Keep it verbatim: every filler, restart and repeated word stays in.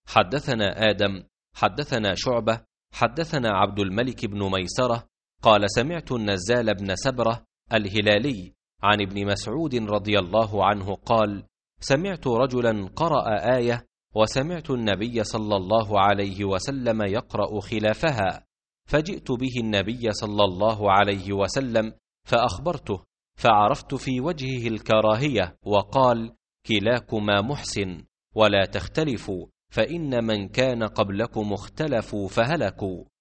حدثنا آدم حدثنا شعبة حدثنا عبد الملك بن ميسرة قال سمعت النزال بن سبرة الهلالي عن ابن مسعود رضي الله عنه قال سمعت رجلا قرأ آية وسمعت النبي صلى الله عليه وسلم يقرأ خلافها، فجئت به النبي صلى الله عليه وسلم فأخبرته، فعرفت في وجهه الكراهية، وقال كلاكما محسن ولا تختلفوا، فإن من كان قبلكم اختلفوا فهلكوا.